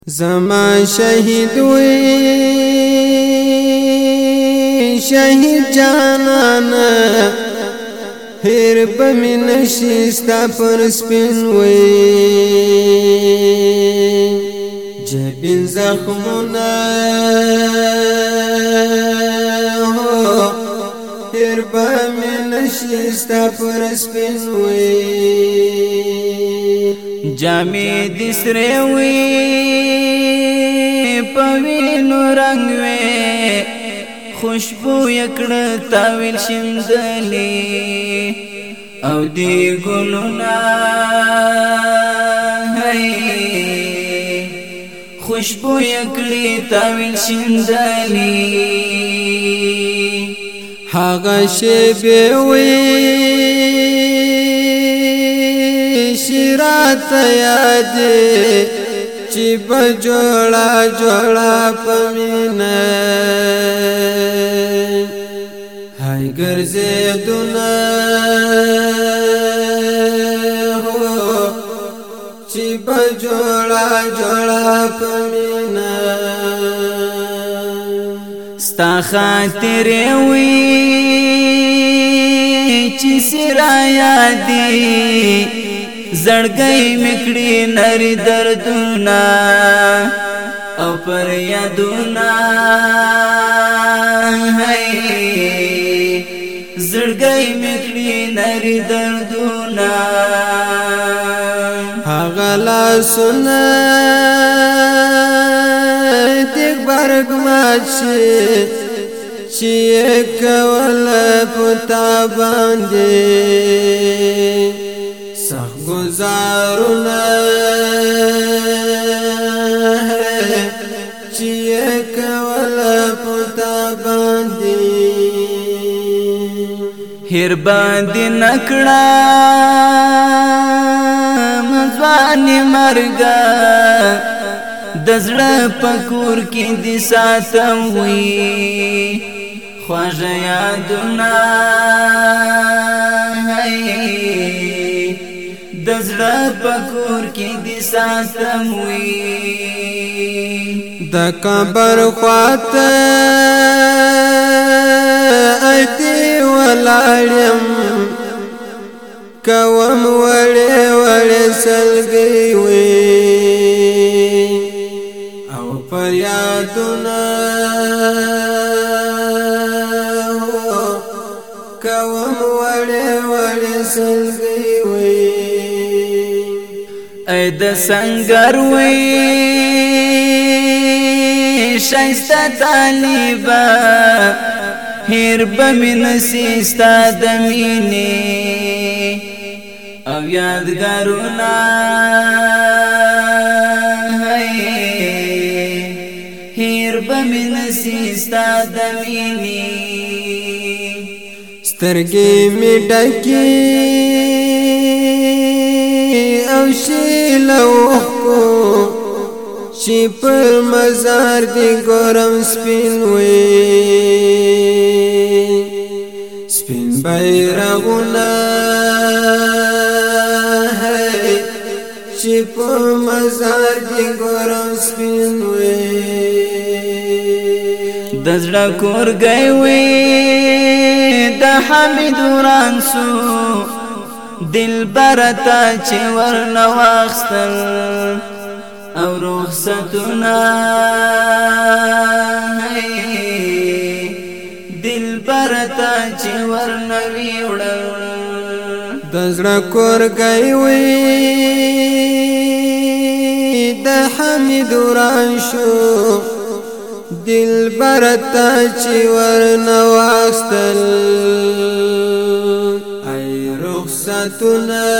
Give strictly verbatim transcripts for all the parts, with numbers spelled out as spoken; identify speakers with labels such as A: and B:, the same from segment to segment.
A: زما شهید وی شهید جانانا هیر بمی نشستا پر سپین وی جبین زخمونا هیر بمی نشستا پر سپین وی
B: جامی دسره وی پوینو رنگ وی خوشبو یکڑ تاویل شمدلی او دی گلونا خوشبو یکڑی تاویل شمدلی
A: حاغا شیبی وی شیرات یادی چی بجوڑا جوڑا پمینا های گرزی دونا چی بجوڑا جوڑا پمینا
B: ستا خاطر وی چی سرا یادی زړګي مکړي نری دردونه او پر یادونه هي زړګي مکړي نری دردونه
A: هغه لا سنه دګ برګ ماچي چې کول پتا باندې سخ گزارونا ہے چیئے کولا پتا باندی
B: ہر باندی نکڑا مزوانی مرگا دزڑا پکور کی دی ساتم ہوئی خواج یادنا ہے دزړه پکور کې دي ساتم وي
A: د قبر خواته ايتي ولاړم کوم وړې وړې سلګي وي او پر یادونه کوم وړې وړې سلګي وي
B: اې د سنگر وې شایسته طالبا هیر بمن سیستا د مینې او یادګارونه هیر بمن سیستا د مینې
A: سترګې می ډکې او شیلو کو شي پر مزار دی ګورم سپین وي سپین بیرغونه ہے شي پر مزار دی ګورم سپین وي
B: دزړه کور گئی وي د حمید ورانسو دل برتا چې ورنه واخستل او رخصتونه دل برتا چې ورنه ویوړل
A: د زړه کور گئی وي د حمید وران شو دل برتا چې ورنه واخستل رخصتنا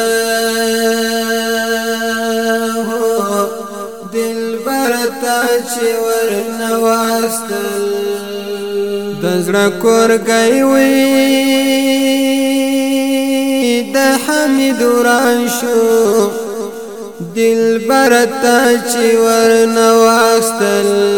A: دل برتا چې ورنه واستل د زړه کور گئی وي د حمید وران شو دل برتا چې ورنه واستل